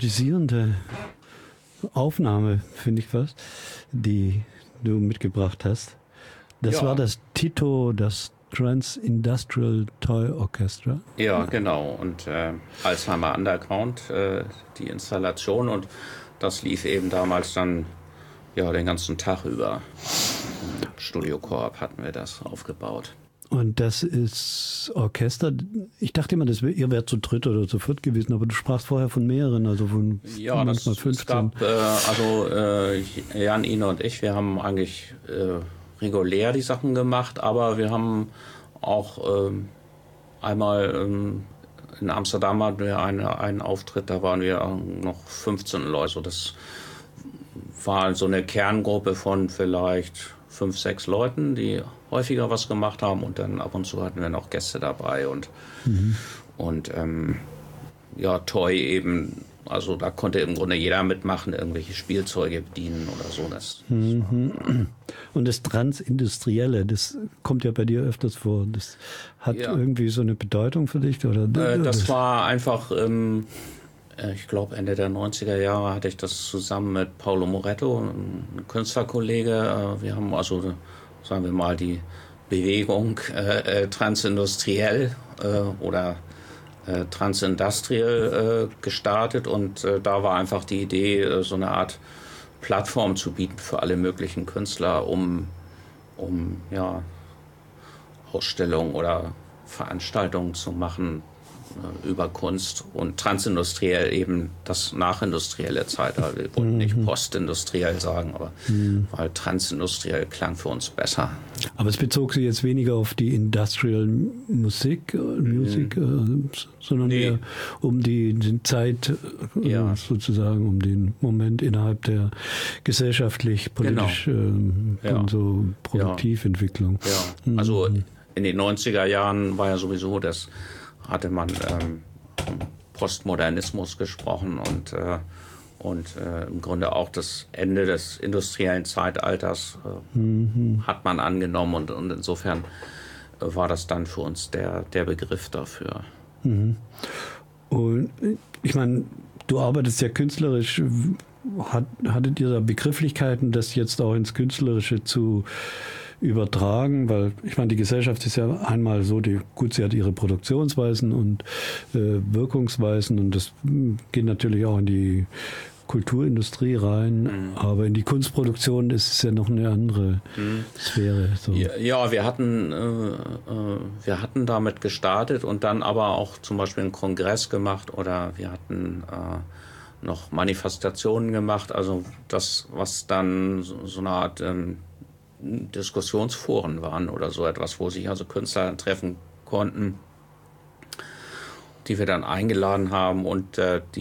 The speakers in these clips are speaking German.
hypnotisierende Aufnahme, finde ich fast, die du mitgebracht hast. Das war das Tito, das Trans-Industrial Toy Orchestra. Ja, genau. Und Alzheimer Underground, die Installation. Und das lief eben damals dann den ganzen Tag über. Im Studio Korb hatten wir das aufgebaut. Und das ist Orchester. Ich dachte immer, ihr wärt zu dritt oder zu viert gewesen, aber du sprachst vorher von mehreren, also von manchmal 15. Es gab, Jan, Ine und ich, wir haben eigentlich regulär die Sachen gemacht, aber wir haben auch einmal in Amsterdam hatten wir einen Auftritt, da waren wir noch 15 Leute. Das war so eine Kerngruppe von vielleicht 5, 6 Leuten, die häufiger was gemacht haben, und dann ab und zu hatten wir noch Gäste dabei und Toy eben, also da konnte im Grunde jeder mitmachen, irgendwelche Spielzeuge bedienen oder so. Und das Transindustrielle, das kommt ja bei dir öfters vor. Das hat irgendwie so eine Bedeutung für dich? Oder? Das war einfach, ich glaube Ende der 90er Jahre hatte ich das zusammen mit Paolo Moretto, ein Künstlerkollege. Wir haben also, sagen wir mal, die Bewegung transindustriell oder transindustrial gestartet, und da war einfach die Idee, so eine Art Plattform zu bieten für alle möglichen Künstler, um Ausstellungen oder Veranstaltungen zu machen über Kunst, und transindustriell eben das nachindustrielle Zeitalter. Wir wollten nicht postindustriell sagen, aber weil transindustriell klang für uns besser. Aber es bezog sich jetzt weniger auf die Industrial Musik, sondern eher um die Zeit, sozusagen um den Moment innerhalb der gesellschaftlich-politisch und so Produktiventwicklung. Ja. Also in den 90er Jahren war ja sowieso hatte man Postmodernismus gesprochen und im Grunde auch das Ende des industriellen Zeitalters hat man angenommen, und insofern war das dann für uns der Begriff dafür. Und ich meine, du arbeitest ja künstlerisch. Hattet ihr da Begrifflichkeiten, das jetzt auch ins Künstlerische zu übertragen? Weil ich meine, die Gesellschaft ist ja einmal so, sie hat ihre Produktionsweisen und Wirkungsweisen, und das geht natürlich auch in die Kulturindustrie rein, aber in die Kunstproduktion ist es ja noch eine andere Sphäre. So. Ja, wir hatten damit gestartet und dann aber auch zum Beispiel einen Kongress gemacht, oder wir hatten noch Manifestationen gemacht, also das, was dann so eine Art Diskussionsforen waren oder so etwas, wo sich also Künstler treffen konnten, die wir dann eingeladen haben, und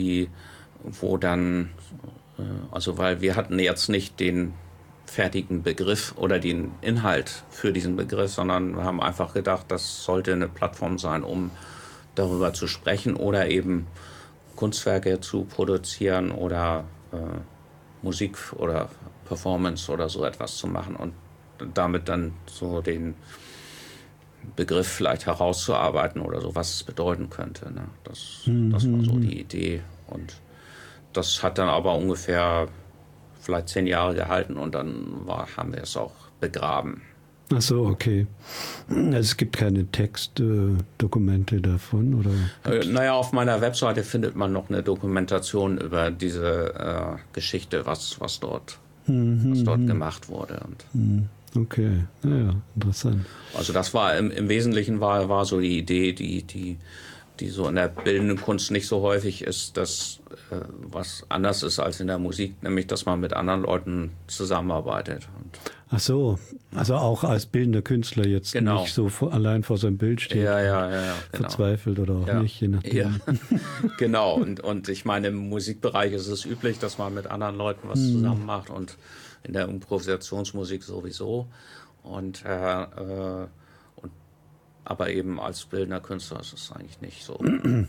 weil wir hatten jetzt nicht den fertigen Begriff oder den Inhalt für diesen Begriff, sondern wir haben einfach gedacht, das sollte eine Plattform sein, um darüber zu sprechen oder eben Kunstwerke zu produzieren oder Musik oder Performance oder so etwas zu machen, und damit dann so den Begriff vielleicht herauszuarbeiten oder so, was es bedeuten könnte. Ne? Das war so die Idee, und das hat dann aber ungefähr vielleicht 10 Jahre gehalten, und dann haben wir es auch begraben. Ach so, okay. Also es gibt keine Textdokumente davon, oder? Auf meiner Webseite findet man noch eine Dokumentation über diese Geschichte, was dort gemacht wurde. Und okay, ja, interessant. Also das war im Wesentlichen war so die Idee, die so in der bildenden Kunst nicht so häufig ist, dass was anders ist als in der Musik, nämlich dass man mit anderen Leuten zusammenarbeitet. Ach so, also auch als bildender Künstler jetzt nicht so allein vor seinem Bild steht, genau. Verzweifelt oder auch nicht, je nachdem. Ja, genau. Und ich meine, im Musikbereich ist es üblich, dass man mit anderen Leuten was zusammen macht, und in der Improvisationsmusik sowieso. Aber eben als bildender Künstler ist es eigentlich nicht so.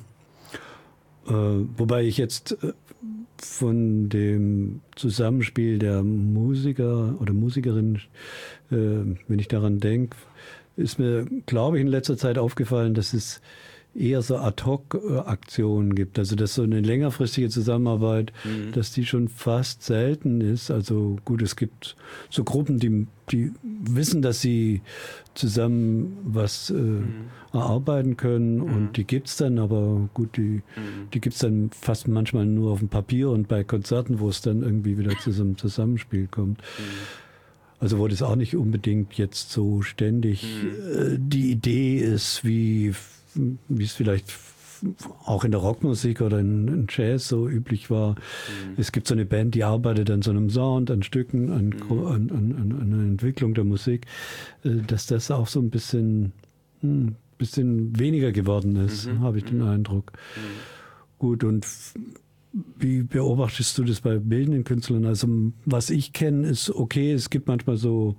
Wobei ich jetzt von dem Zusammenspiel der Musiker oder Musikerin, wenn ich daran denke, ist mir, glaube ich, in letzter Zeit aufgefallen, dass es eher so Ad-Hoc-Aktionen gibt. Also dass so eine längerfristige Zusammenarbeit, dass die schon fast selten ist. Also gut, es gibt so Gruppen, die wissen, dass sie zusammen was erarbeiten können und die gibt's dann, aber gut, die gibt's dann fast manchmal nur auf dem Papier und bei Konzerten, wo es dann irgendwie wieder zu so einem Zusammenspiel kommt. Also wo das auch nicht unbedingt jetzt so ständig die Idee ist, wie es vielleicht auch in der Rockmusik oder in Jazz so üblich war. Es gibt so eine Band, die arbeitet an so einem Sound, an Stücken, an der Entwicklung der Musik, dass das auch so ein bisschen weniger geworden ist, habe ich den Eindruck. Gut, und wie beobachtest du das bei bildenden Künstlern? Also was ich kenne, ist okay, es gibt manchmal so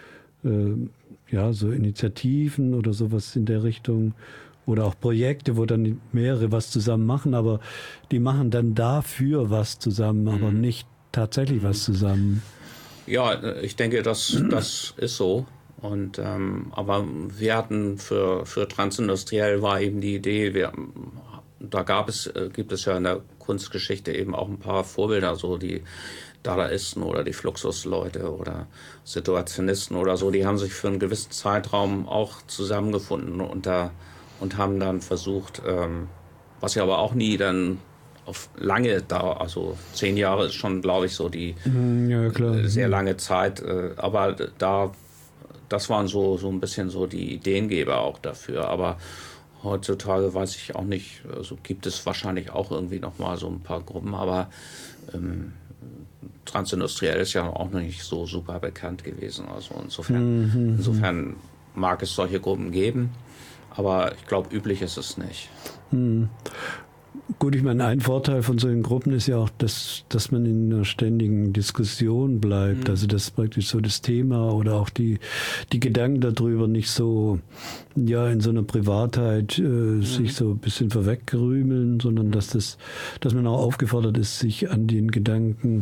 so Initiativen oder sowas in der Richtung oder auch Projekte, wo dann mehrere was zusammen machen, aber die machen dann dafür was zusammen, aber nicht tatsächlich was zusammen. Ja, ich denke, das ist so. Und aber wir hatten für Transindustriell war eben die Idee, gibt es ja in der Kunstgeschichte eben auch ein paar Vorbilder, so die Dadaisten oder die Fluxusleute oder Situationisten oder so, die haben sich für einen gewissen Zeitraum auch zusammengefunden und haben dann versucht, was ja aber auch nie dann auf lange also 10 Jahre ist schon, glaube ich, so die sehr lange Zeit, aber das waren so ein bisschen so die Ideengeber auch dafür, aber heutzutage weiß ich auch nicht, also gibt es wahrscheinlich auch irgendwie noch mal so ein paar Gruppen, aber Transindustriell ist ja auch noch nicht so super bekannt gewesen. Also insofern mag es solche Gruppen geben, aber ich glaube, üblich ist es nicht. Gut, ich meine, ein Vorteil von solchen Gruppen ist ja auch, dass man in einer ständigen Diskussion bleibt. Also dass praktisch so das Thema oder auch die Gedanken darüber nicht so in so einer Privatheit sich so ein bisschen vorweggrümeln, sondern dass man auch aufgefordert ist, sich an den Gedanken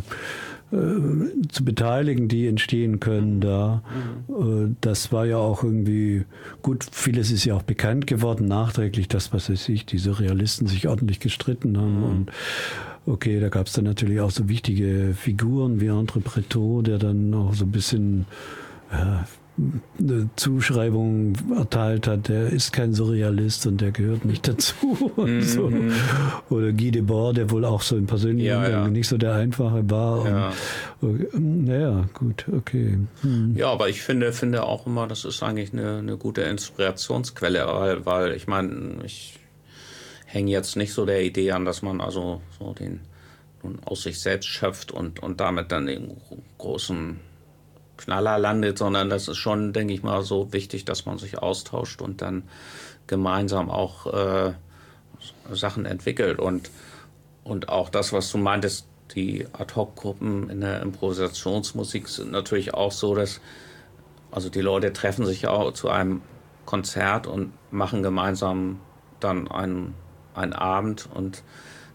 zu beteiligen, die entstehen können da. Das war ja auch irgendwie, gut, vieles ist ja auch bekannt geworden, nachträglich, dass, was weiß ich, die Surrealisten sich ordentlich gestritten haben und okay, da gab es dann natürlich auch so wichtige Figuren wie André Breton, der dann auch so ein bisschen eine Zuschreibung erteilt hat, der ist kein Surrealist und der gehört nicht dazu. Und so. Oder Guy Debord, der wohl auch so im persönlichen Umgang nicht so der Einfache war. Gut, okay. Ja, aber ich finde auch immer, das ist eigentlich eine gute Inspirationsquelle, weil ich meine, ich hänge jetzt nicht so der Idee an, dass man also so den aus sich selbst schöpft und damit dann den großen Knaller landet, sondern das ist schon, denke ich mal, so wichtig, dass man sich austauscht und dann gemeinsam auch Sachen entwickelt. Und auch das, was du meintest, die Ad-Hoc-Gruppen in der Improvisationsmusik sind natürlich auch so, dass also die Leute treffen sich auch zu einem Konzert und machen gemeinsam dann einen Abend und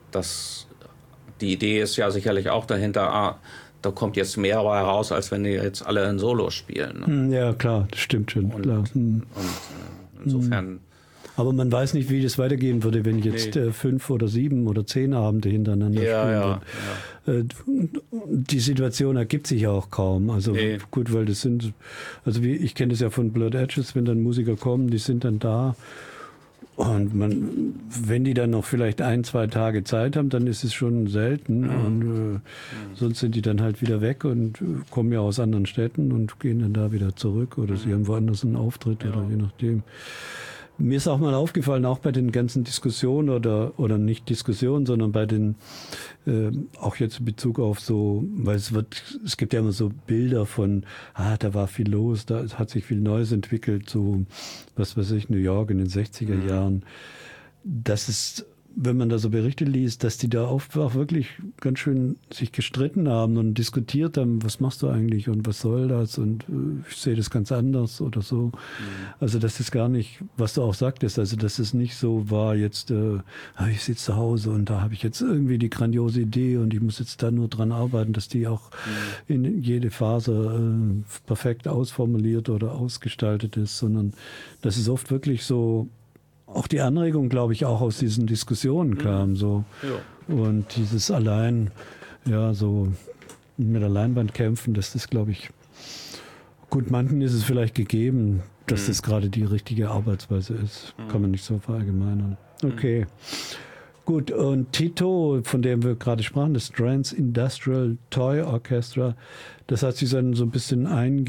die Idee ist ja sicherlich auch dahinter, da kommt jetzt mehr raus, als wenn die jetzt alle ein Solo spielen. Ne? Ja, klar, das stimmt schon. Klar. Und insofern. Aber man weiß nicht, wie das weitergehen würde, wenn jetzt 5 oder 7 oder 10 Abende hintereinander spielen. Die Situation ergibt sich ja auch kaum. Also gut, weil das sind, also ich kenne das ja von Blurred Edges, wenn dann Musiker kommen, die sind dann da. Und wenn die dann noch vielleicht 1-2 Tage Zeit haben, dann ist es schon selten. Und sonst sind die dann halt wieder weg und kommen ja aus anderen Städten und gehen dann da wieder zurück. Oder sie haben woanders einen Auftritt oder je nachdem. Mir ist auch mal aufgefallen, auch bei den ganzen Diskussionen oder nicht Diskussionen, sondern bei den, auch jetzt in Bezug auf so, weil es gibt ja immer so Bilder von, da war viel los, da hat sich viel Neues entwickelt, so, was weiß ich, New York in den 60er Jahren. Das ist, wenn man da so Berichte liest, dass die da auch wirklich ganz schön sich gestritten haben und diskutiert haben, was machst du eigentlich und was soll das und ich sehe das ganz anders oder so. Also das ist gar nicht, was du auch sagtest, also dass es nicht so war jetzt, ich sitze zu Hause und da habe ich jetzt irgendwie die grandiose Idee und ich muss jetzt da nur dran arbeiten, dass die auch in jede Phase perfekt ausformuliert oder ausgestaltet ist, sondern das ist oft wirklich so auch die Anregung, glaube ich, auch aus diesen Diskussionen kam. So. Ja. Und dieses allein, ja, so mit der Leinwand kämpfen, das ist, glaube ich, gut, manchen ist es vielleicht gegeben, dass das gerade die richtige Arbeitsweise ist. Kann man nicht so verallgemeinern. Okay. Gut, und Tito, von dem wir gerade sprachen, das Trans Industrial Toy Orchestra, das hat sich dann so ein bisschen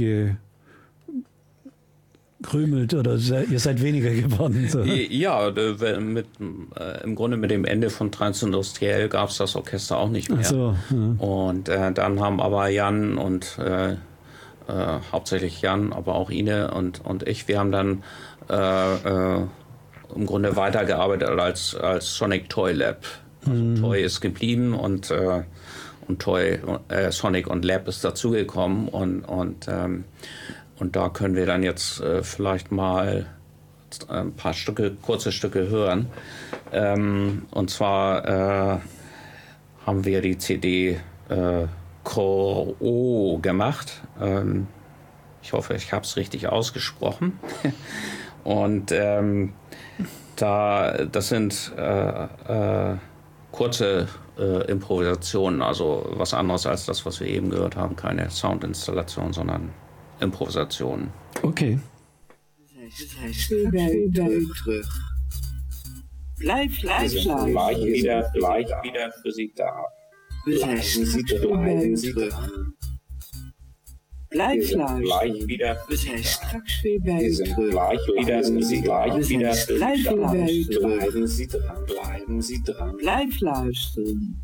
eingekrümelt oder ihr seid weniger geworden. So. Ja, im Grunde mit dem Ende von Transindustriell gab es das Orchester auch nicht mehr. Ach so, ja. Und dann haben aber Jan und hauptsächlich Jan, aber auch Ine und ich, wir haben dann im Grunde weitergearbeitet als Sonic Toy Lab. Also Toy ist geblieben und Toy, Sonic und Lab ist dazugekommen und da können wir dann jetzt vielleicht mal ein paar kurze Stücke hören. Und zwar haben wir die CD Koro gemacht. Ich hoffe, ich habe es richtig ausgesprochen. Und das sind kurze Improvisationen, also was anderes als das, was wir eben gehört haben. Keine Soundinstallation, sondern Improvisationen. Okay. Bleib gleich wieder für Sie da. Bleiben Sie dran. Bleib gleich wieder für Sie straks weer bij u terug. Gleich wieder für Sie Bleiben Sie dran. Blijf luisteren.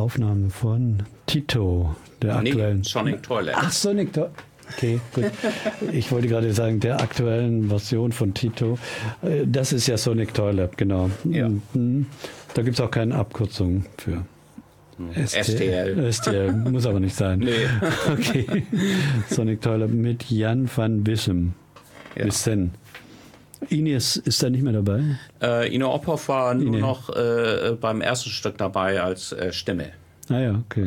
Aufnahme von Tito, der aktuellen. Sonic Toilet. Ach, Sonic Toilet. Okay, gut. Ich wollte gerade sagen, der aktuellen Version von Tito. Das ist ja Sonic Toilet, genau. Ja. Da gibt es auch keine Abkürzung für. STL. STL, muss aber nicht sein. Nee. Okay. Sonic Toilet mit Jan van Wissem. Ja. Wissen. Ines ist da nicht mehr dabei? Ino Ophoff war nur Ine. noch beim ersten Stück dabei als Stimme. Ah ja, okay.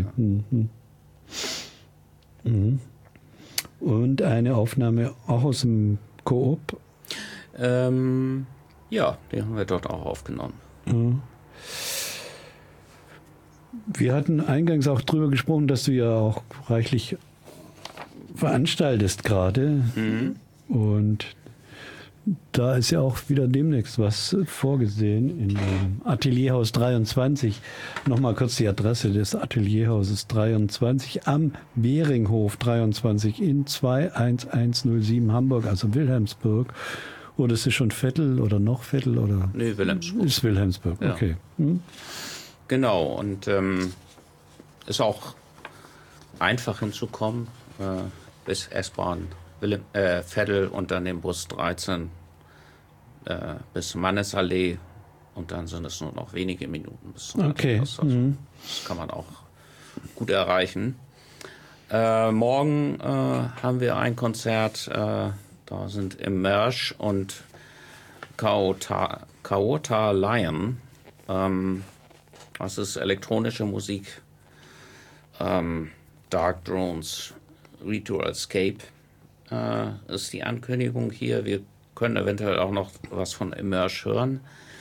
Und eine Aufnahme auch aus dem Koop? Ja, die haben wir dort auch aufgenommen. Wir hatten eingangs auch drüber gesprochen, dass du ja auch reichlich veranstaltest gerade. Und da ist ja auch wieder demnächst was vorgesehen in dem Atelierhaus 23. Nochmal kurz die Adresse des Atelierhauses 23 am Beringhof 23 in 21107 Hamburg, also Wilhelmsburg. Oder ist es schon Vettel oder noch Vettel? Oder? Nee, Wilhelmsburg. Ist Wilhelmsburg, Ja. okay. Genau, und ist auch einfach hinzukommen, bis S-Bahn Vettel und dann den Bus 13 bis Mannesallee und dann sind es nur noch wenige Minuten bis zum Okay. Rathaus. Also, das kann man auch gut erreichen. Morgen haben wir ein Konzert, da sind Emerge und Kaota Lion. Das ist elektronische Musik, Dark Drones, Ritual Escape ist die Ankündigung hier. Wir können eventuell auch noch was von Emerge hören.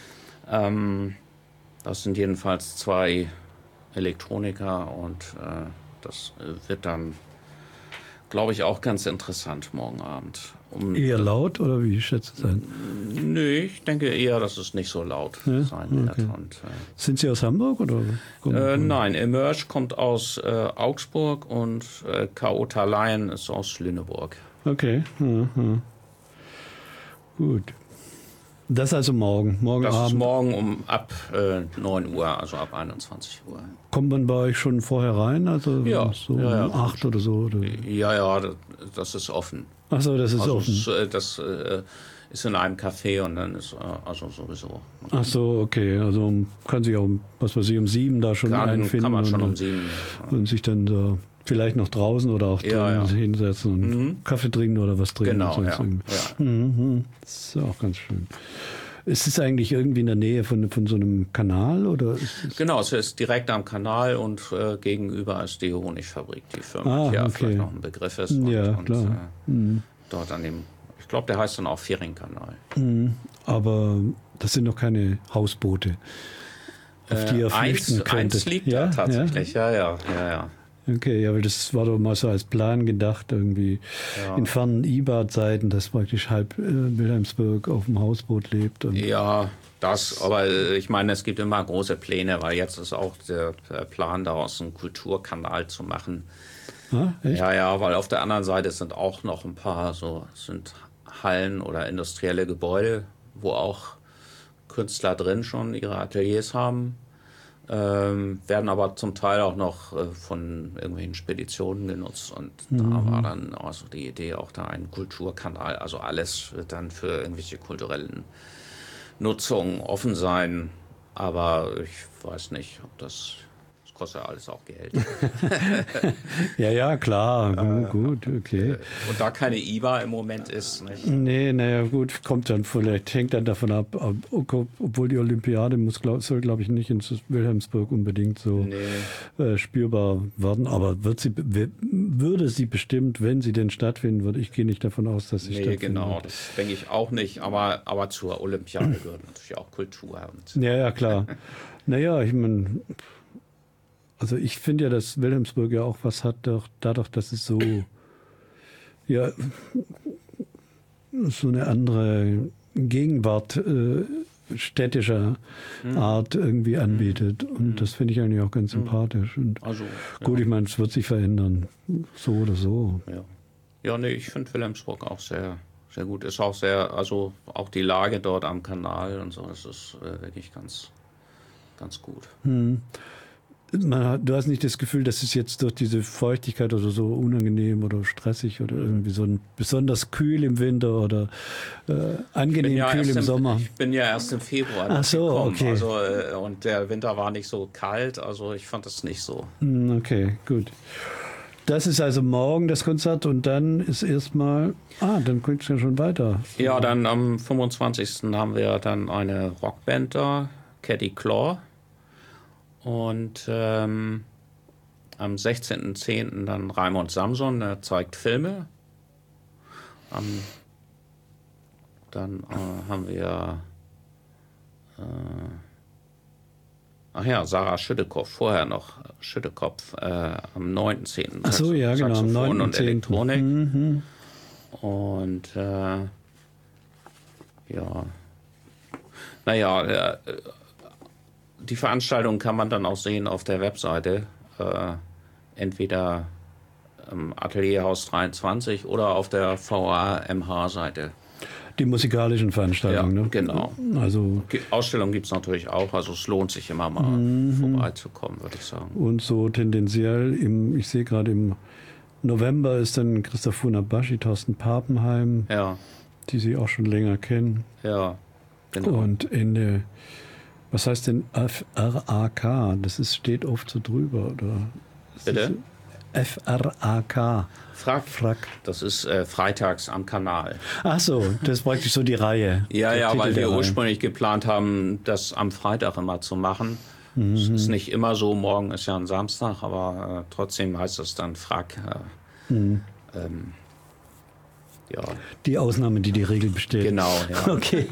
Das sind jedenfalls 2 Elektroniker und das wird dann, glaube ich, auch ganz interessant morgen Abend. Eher laut oder wie schätzt du sein? Nö, ich denke eher, dass es nicht so laut sein wird. Okay. Und, Sind Sie aus Hamburg oder? nein, Emerge kommt aus Augsburg und Kaota Lion ist aus Lüneburg. Okay. Gut. Das also morgen. Morgen Das Abend. ist morgen ab 9 Uhr, also ab 21 Uhr. Kommt man bei euch schon vorher rein? Also Ja, so ja, um 8 oder so? Oder? Ja, das ist offen. Ach so, das ist Also offen. das ist in einem Café und dann ist also sowieso. Ach so, okay. Also kann sich auch, was weiß ich, um 7 da schon einfinden. Kann man schon und, um 7. und sich dann da vielleicht noch draußen oder auch Ja, drin ja. hinsetzen und Kaffee trinken oder was trinken. Genau, sonst ja. irgendwie. Das ist auch ganz schön. Ist es eigentlich irgendwie in der Nähe von so einem Kanal? Oder ist es Genau, es ist direkt am Kanal und gegenüber ist die Honigfabrik, die Firma, die ja okay. vielleicht noch ein Begriff ist. Ja, und, klar. Dort an dem, ich glaube, der heißt dann auch Fehringkanal. Aber das sind noch keine Hausboote, auf die ihr flüchten könntet. Eins liegt da tatsächlich, ja. Okay, ja, weil das war doch mal so als Plan gedacht, irgendwie in fernen IBA-Zeiten, dass praktisch halb Wilhelmsburg auf dem Hausboot lebt. Und Ja, aber ich meine, es gibt immer große Pläne, weil jetzt ist auch der Plan daraus, einen Kulturkanal zu machen. Echt? Ja, weil auf der anderen Seite sind auch noch ein paar sind Hallen oder industrielle Gebäude, wo auch Künstler drin schon ihre Ateliers haben. Werden aber zum Teil auch noch von irgendwelchen Speditionen genutzt und da war dann also die Idee, auch da einen Kulturkanal, also alles wird dann für irgendwelche kulturellen Nutzungen offen sein, aber ich weiß nicht, ob das kostet ja alles auch Geld. Ja, klar, gut, okay. Und da keine IBA im Moment ist, nicht? Nee, naja, gut, kommt dann vielleicht, hängt dann davon ab, obwohl die Olympiade soll, glaube ich, nicht in Wilhelmsburg unbedingt so spürbar werden, aber würde sie bestimmt, wenn sie denn stattfinden würde, ich gehe nicht davon aus, dass sie stattfinden genau, wird. das denke ich auch nicht, aber zur Olympiade gehört natürlich auch Kultur. Und Ja, klar. Naja, ich meine, also ich finde ja, dass Wilhelmsburg ja auch was hat, dadurch, dass es so eine andere Gegenwart städtischer Art irgendwie anbietet. Und das finde ich eigentlich auch ganz sympathisch. Und gut, ich meine, es wird sich verändern, so oder so. Ja, nee, ich finde Wilhelmsburg auch sehr, sehr gut. Ist auch sehr, also auch die Lage dort am Kanal und so, das ist wirklich ganz, ganz gut. du hast nicht das Gefühl, dass es jetzt durch diese Feuchtigkeit oder so unangenehm oder stressig oder irgendwie so ein besonders kühl im Winter oder angenehm kühl im Sommer. Ich bin ja erst im Februar Ach so, gekommen, okay. also, und der Winter war nicht so kalt, also ich fand das nicht so. Okay, gut. Das ist also morgen das Konzert und dann ist erstmal, dann könnt ihr ja schon weiter. Ja, dann am 25. haben wir dann eine Rockband da, Caddy Claw. Und am 16.10. dann Raimund Samson, der zeigt Filme. Dann haben wir Sarah Schüttekopf, vorher noch Schüttekopf am 9.10. Ach so, ja, genau, am 9.10. und Elektronik. Mhm. Und die Veranstaltung kann man dann auch sehen auf der Webseite, entweder im Atelierhaus 23 oder auf der VA-MH-Seite. Die musikalischen Veranstaltungen, ne? Genau. Also Ausstellungen gibt es natürlich auch, also es lohnt sich immer mal vorbeizukommen, würde ich sagen. Und so tendenziell, ich sehe gerade im November ist dann Christoph Funabashi, Thorsten Papenheim, die Sie auch schon länger kennen. Ja, genau. Und Ende, was heißt denn FRAK? Das steht oft so drüber, oder? Bitte? FRAK. Frack. Das ist freitags am Kanal. Ach so, das ist praktisch so die Reihe. Ja, weil wir ursprünglich geplant haben, das am Freitag immer zu machen. Es ist nicht immer so, morgen ist ja ein Samstag, aber trotzdem heißt es dann Frack. Die Ausnahme, die Regel bestätigt. Genau, ja. Okay.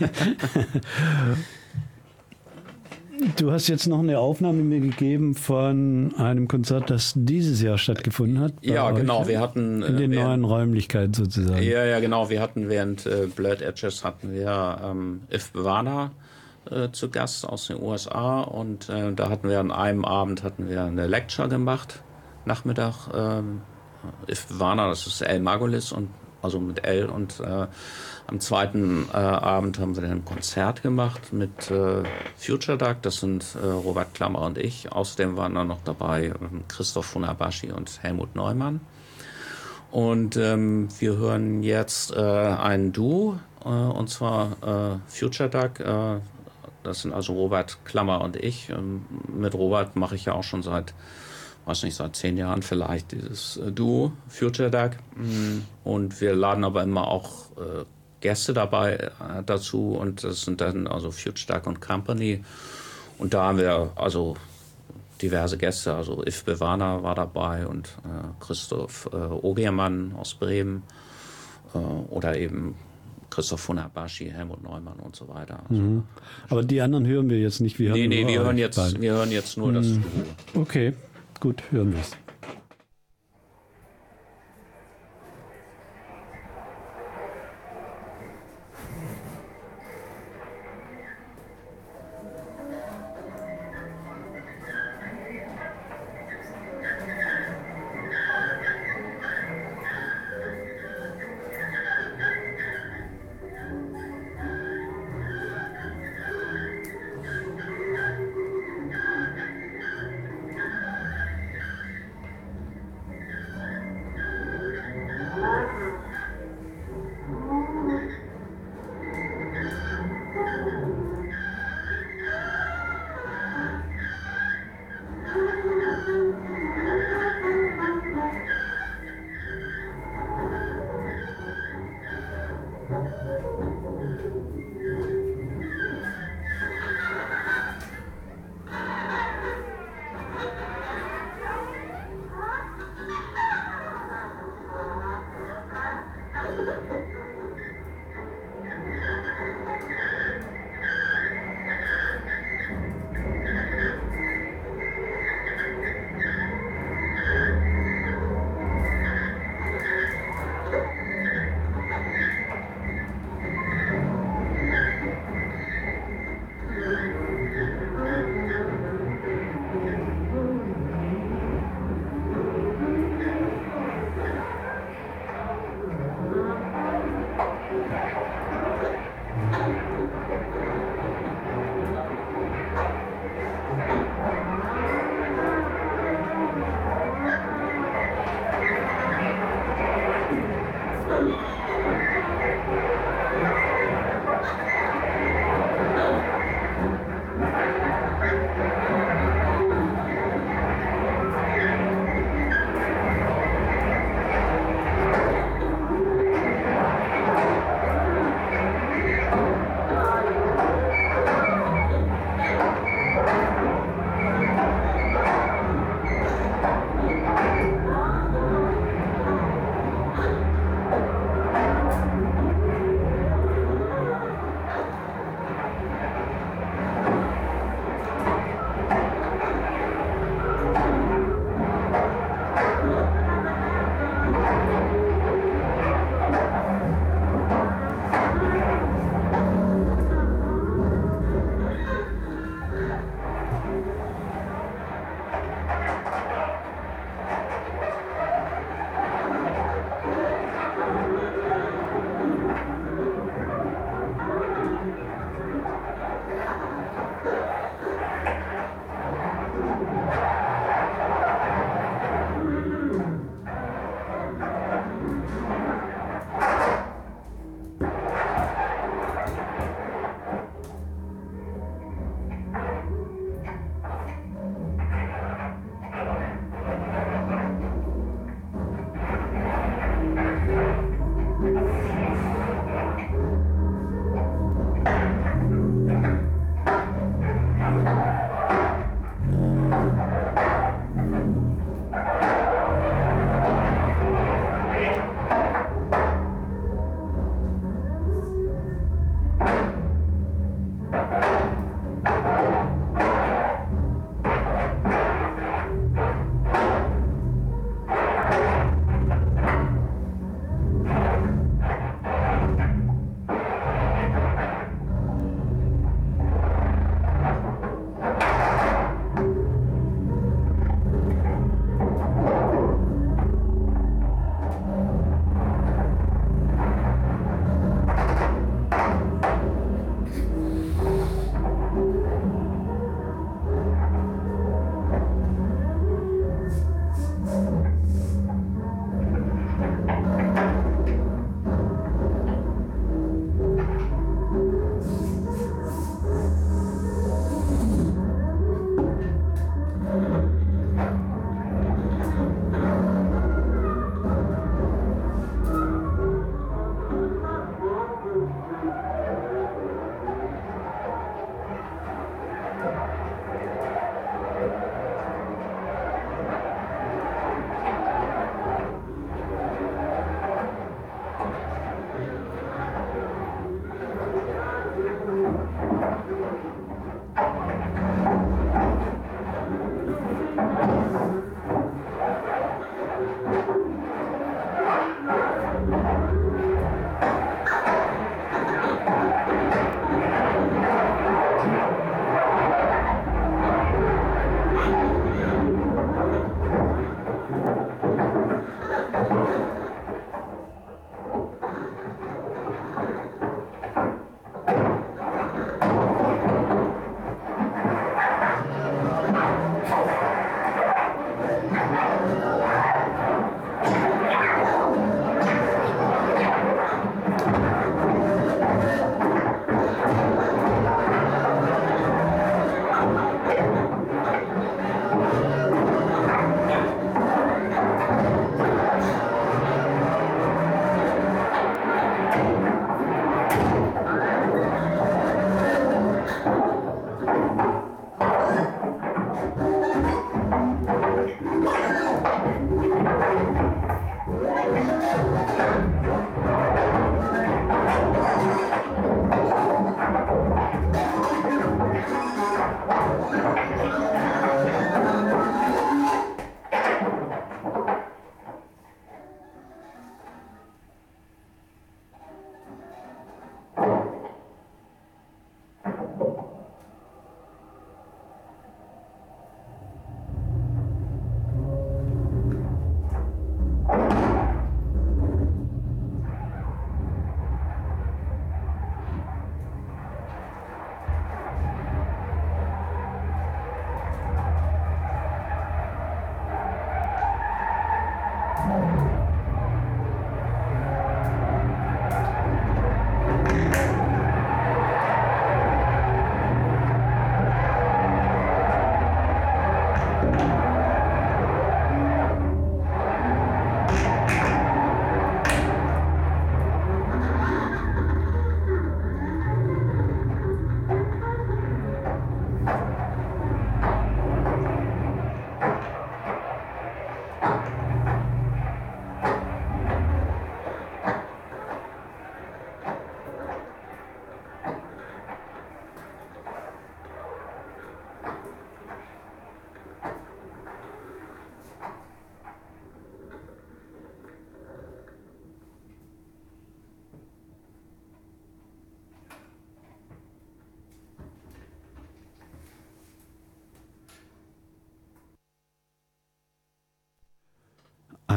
Du hast jetzt noch eine Aufnahme mir gegeben von einem Konzert, das dieses Jahr stattgefunden hat. Ja, genau. Wir hatten in den neuen Räumlichkeiten sozusagen. Ja, genau. Wir hatten während Blurred Edges hatten wir If Bevana zu Gast aus den USA und da hatten wir an einem Abend eine Lecture gemacht, Nachmittag. If Bevana, das ist El Margulis und also mit L und am zweiten Abend haben wir dann ein Konzert gemacht mit Future Duck, das sind Robert Klammer und ich. Außerdem waren da noch dabei Christoph Funabashi und Helmut Neumann. Und wir hören jetzt ein Duo, und zwar Future Duck. Das sind also Robert Klammer und ich. Mit Robert mache ich ja auch schon seit 10 Jahren vielleicht dieses Duo Future Duck. Und wir laden aber immer auch Gäste dabei dazu und das sind dann also Future Duck und Company. Und da haben wir also diverse Gäste, also If Bevana war dabei und Christoph Ogiermann aus Bremen oder eben Christoph Funabashi, Helmut Neumann und so weiter. Also, aber die anderen hören wir jetzt nicht. Wir hören jetzt nur das Duo. Okay, gut, hören wir es.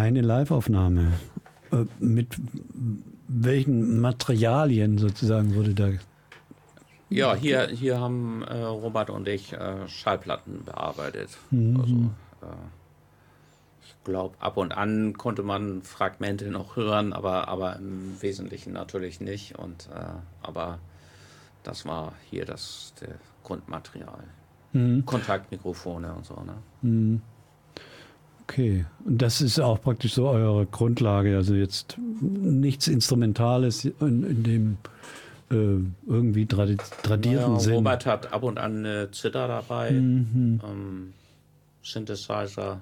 eine Live-Aufnahme. Mit welchen Materialien sozusagen wurde da? Ja, hier haben Robert und ich Schallplatten bearbeitet. Also, ich glaube, ab und an konnte man Fragmente noch hören, aber im Wesentlichen natürlich nicht. Aber das war hier der Grundmaterial. Kontaktmikrofone und so. Ne? Okay, und das ist auch praktisch so eure Grundlage, also jetzt nichts Instrumentales in dem irgendwie tradierten Sinn. Robert hat ab und an eine Zither dabei, Synthesizer,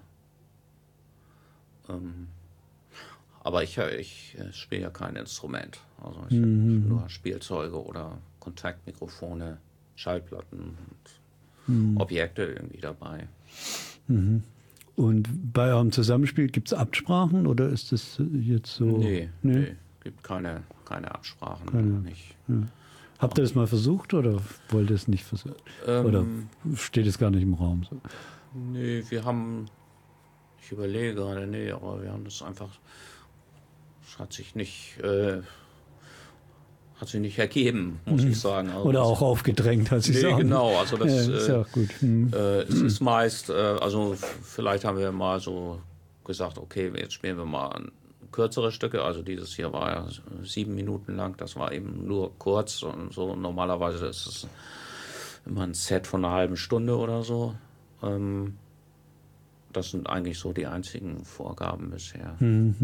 aber ich spiele ja kein Instrument, also ich habe nur Spielzeuge oder Kontaktmikrofone, Schallplatten und Objekte irgendwie dabei. Und bei eurem Zusammenspiel gibt es Absprachen oder ist das jetzt so? Nee, gibt keine Absprachen. Nicht. Ja. Habt ihr das mal versucht oder wollt ihr es nicht versuchen? Oder steht es gar nicht im Raum? So? Nee, ich überlege gerade, aber wir haben das einfach, es hat sich nicht ergeben, muss ich sagen. Also oder auch aufgedrängt, hat sich sagen. Genau, also das ist ja auch gut. es ist meist, also vielleicht haben wir mal so gesagt, okay, jetzt spielen wir mal kürzere Stücke, also dieses hier war ja 7 Minuten lang, das war eben nur kurz und so. Normalerweise ist es immer ein Set von einer halben Stunde oder so. Das sind eigentlich so die einzigen Vorgaben bisher.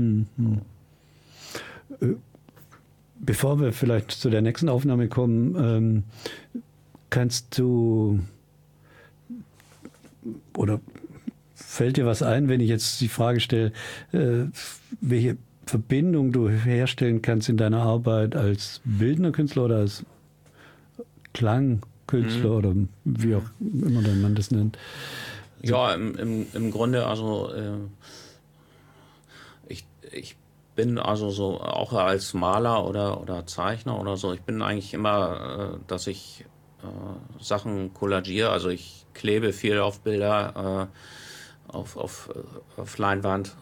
Bevor wir vielleicht zu der nächsten Aufnahme kommen, kannst du oder fällt dir was ein, wenn ich jetzt die Frage stelle, welche Verbindung du herstellen kannst in deiner Arbeit als bildender Künstler oder als Klangkünstler oder wie auch immer man das nennt? Also ja, im Grunde, also ich bin also so auch als Maler oder Zeichner oder so, ich bin eigentlich immer, dass ich Sachen kollagiere, also ich klebe viel auf Bilder, auf Leinwand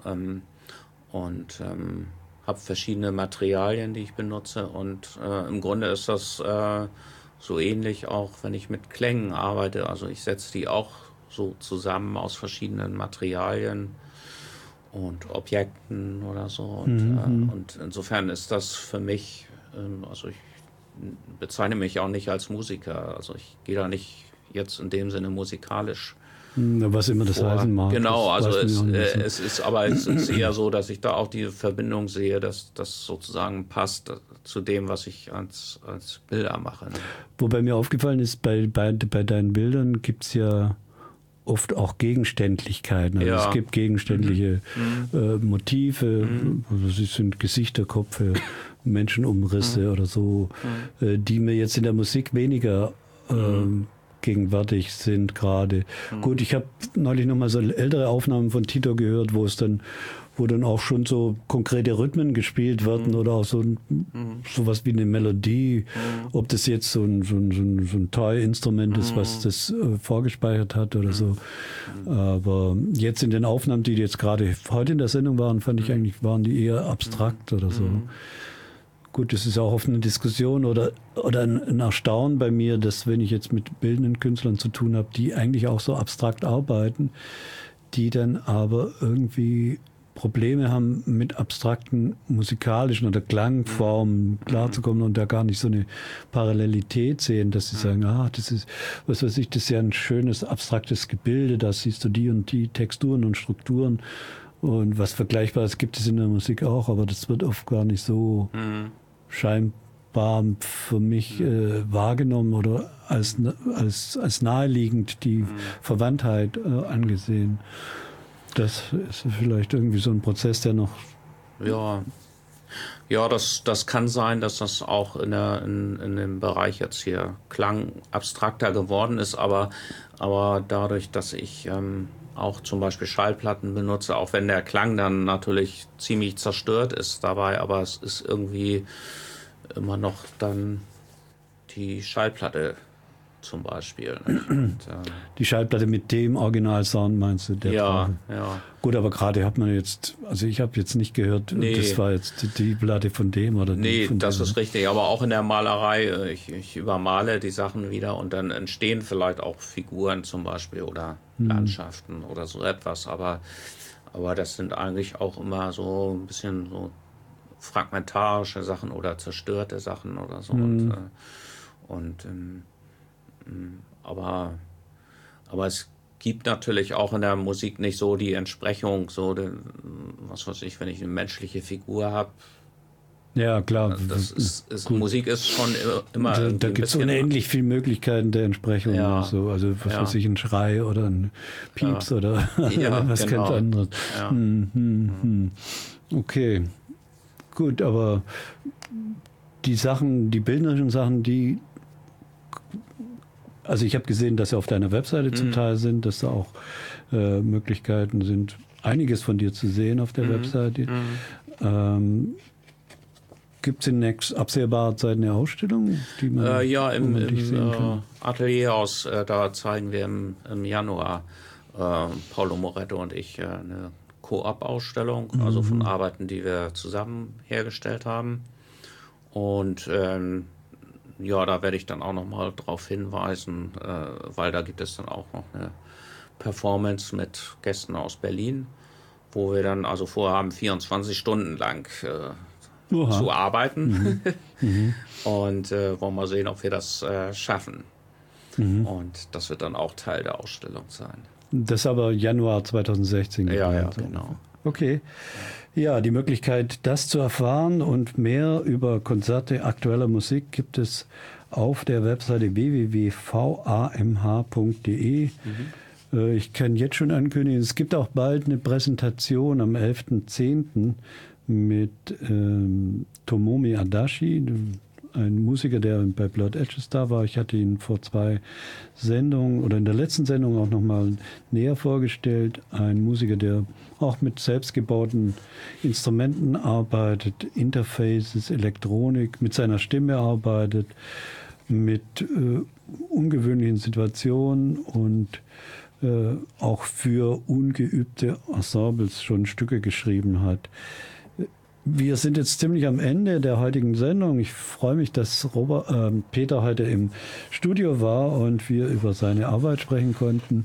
und habe verschiedene Materialien, die ich benutze und im Grunde ist das so ähnlich auch, wenn ich mit Klängen arbeite, also ich setze die auch so zusammen aus verschiedenen Materialien und Objekten oder so und insofern ist das für mich, also ich bezeichne mich auch nicht als Musiker, also ich gehe da nicht jetzt in dem Sinne musikalisch was immer das heißen mag. Genau, also es ist eher so, dass ich da auch die Verbindung sehe, dass das sozusagen passt zu dem, was ich als Bilder mache. Ne? Wobei mir aufgefallen ist, bei deinen Bildern gibt es ja oft auch Gegenständlichkeiten. Also es gibt gegenständliche Motive, also es sind Gesichter, Köpfe, Menschenumrisse oder so, die mir jetzt in der Musik weniger gegenwärtig sind gerade. Gut, ich habe neulich nochmal so ältere Aufnahmen von Tito gehört, wo dann auch schon so konkrete Rhythmen gespielt werden oder auch so was wie eine Melodie. Ob das jetzt so ein Toy-Instrument ist, was das vorgespeichert hat oder so. Aber jetzt in den Aufnahmen, die jetzt gerade heute in der Sendung waren, fand ich eigentlich, waren die eher abstrakt oder so. Gut, das ist auch oft eine Diskussion oder ein Erstaunen bei mir, dass wenn ich jetzt mit bildenden Künstlern zu tun habe, die eigentlich auch so abstrakt arbeiten, die dann aber irgendwie Probleme haben, mit abstrakten musikalischen oder Klangformen klarzukommen und da gar nicht so eine Parallelität sehen, dass sie sagen, das ist, was weiß ich, das ist ja ein schönes abstraktes Gebilde, da siehst du die und die Texturen und Strukturen und was Vergleichbares gibt es in der Musik auch, aber das wird oft gar nicht so scheinbar für mich wahrgenommen oder als naheliegend die Verwandtheit angesehen. Das ist vielleicht irgendwie so ein Prozess, der noch... Ja, das kann sein, dass das auch in dem Bereich jetzt hier Klang abstrakter geworden ist, aber dadurch, dass ich auch zum Beispiel Schallplatten benutze, auch wenn der Klang dann natürlich ziemlich zerstört ist dabei, aber es ist irgendwie immer noch dann die Schallplatte zum Beispiel. Und, die Schallplatte mit dem Originalsound meinst du? Der ja. Gut, aber gerade hat man jetzt, also ich habe jetzt nicht gehört, das war jetzt die Platte von dem oder nee, von das dem. ist richtig. Aber auch in der Malerei, ich übermale die Sachen wieder und dann entstehen vielleicht auch Figuren zum Beispiel oder Landschaften oder so etwas. Aber das sind eigentlich auch immer so ein bisschen so fragmentarische Sachen oder zerstörte Sachen oder so. Aber es gibt natürlich auch in der Musik nicht so die Entsprechung, was weiß ich, wenn ich eine menschliche Figur habe. Ja, klar. Musik ist schon immer. Da gibt es unendlich viele Möglichkeiten der Entsprechung. Ja, so. Also, was weiß ich, ein Schrei oder ein Pieps oder was ganz anderes. Ja. Okay, gut, aber die bildnerischen Sachen, also ich habe gesehen, dass sie auf deiner Webseite zum Teil sind, dass da auch Möglichkeiten sind, einiges von dir zu sehen auf der Webseite. Gibt es in absehbarer Zeit eine Ausstellung, die man dich sehen kann? Atelierhaus, da zeigen wir im Januar, Paolo Moretto und ich, eine Koop-Ausstellung, also von Arbeiten, die wir zusammen hergestellt haben. Und da werde ich dann auch nochmal darauf hinweisen, weil da gibt es dann auch noch eine Performance mit Gästen aus Berlin, wo wir dann also vorhaben, 24 Stunden lang zu arbeiten. Und wollen mal sehen, ob wir das schaffen. Und das wird dann auch Teil der Ausstellung sein. Das ist aber Januar 2016. Ja, genau. Okay. Ja, die Möglichkeit, das zu erfahren und mehr über Konzerte aktueller Musik gibt es auf der Webseite www.vamh.de. Ich kann jetzt schon ankündigen, es gibt auch bald eine Präsentation am 11.10. mit Tomomi Adachi, ein Musiker, der bei Blurred Edges da war. Ich hatte ihn vor 2 Sendungen oder in der letzten Sendung auch nochmal näher vorgestellt. Ein Musiker, der auch mit selbstgebauten Instrumenten arbeitet, Interfaces, Elektronik, mit seiner Stimme arbeitet, mit ungewöhnlichen Situationen und auch für ungeübte Ensembles schon Stücke geschrieben hat. Wir sind jetzt ziemlich am Ende der heutigen Sendung. Ich freue mich, dass Peter heute im Studio war und wir über seine Arbeit sprechen konnten.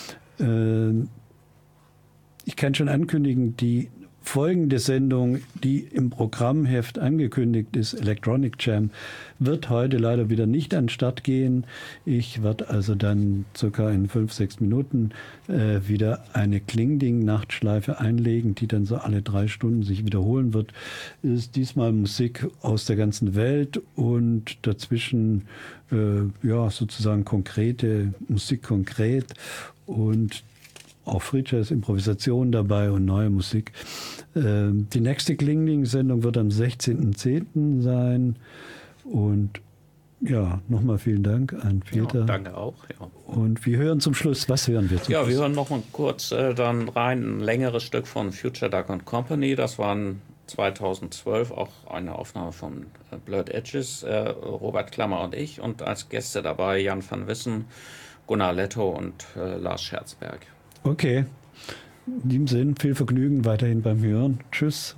Ich kann schon ankündigen, die folgende Sendung, die im Programmheft angekündigt ist, Electronic Jam, wird heute leider wieder nicht an den Start gehen. Ich werde also dann circa in 5-6 Minuten wieder eine Klingding-Nachtschleife einlegen, die dann so alle 3 Stunden sich wiederholen wird. Es ist diesmal Musik aus der ganzen Welt und dazwischen sozusagen konkrete Musik konkret und auch Free Jazz, Improvisation dabei und neue Musik. Die nächste Klingding-Sendung wird am 16.10. sein. Und ja, nochmal vielen Dank an Peter. Ja, danke auch. Ja. Und wir hören zum Schluss, was hören wir zum Schluss? Ja, wir hören noch mal kurz dann rein ein längeres Stück von Future Duck & Company. Das waren 2012 auch eine Aufnahme von Blurred Edges, Robert Klammer und ich. Und als Gäste dabei Jan van Wissen, Gunnar Letto und Lars Scherzberg. Okay, in diesem Sinn viel Vergnügen weiterhin beim Hören. Tschüss.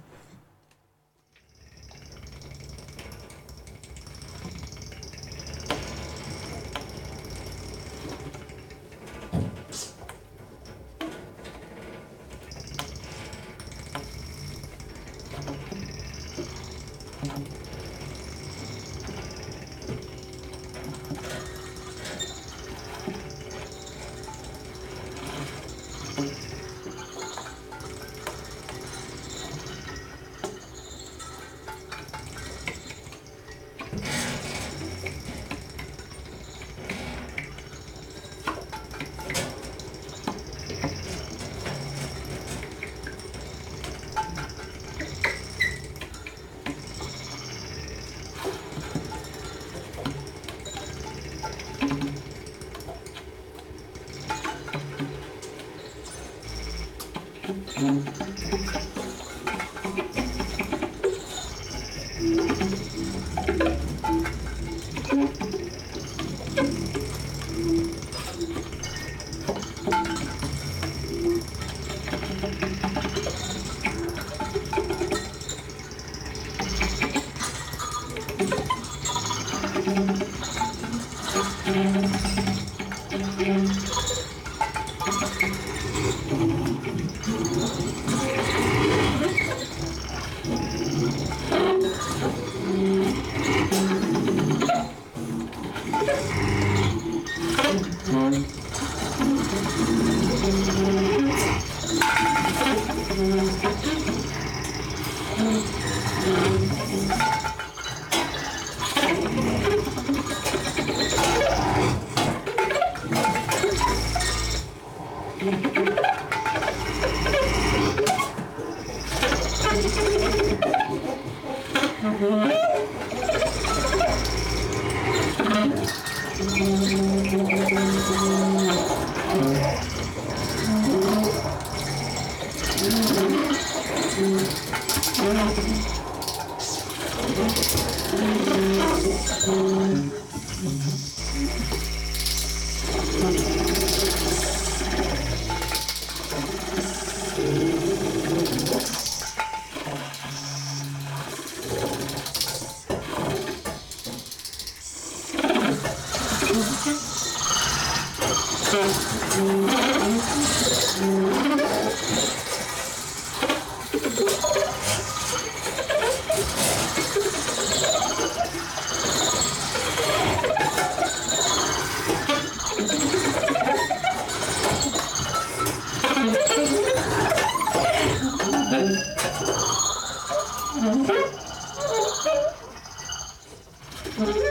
Mhm.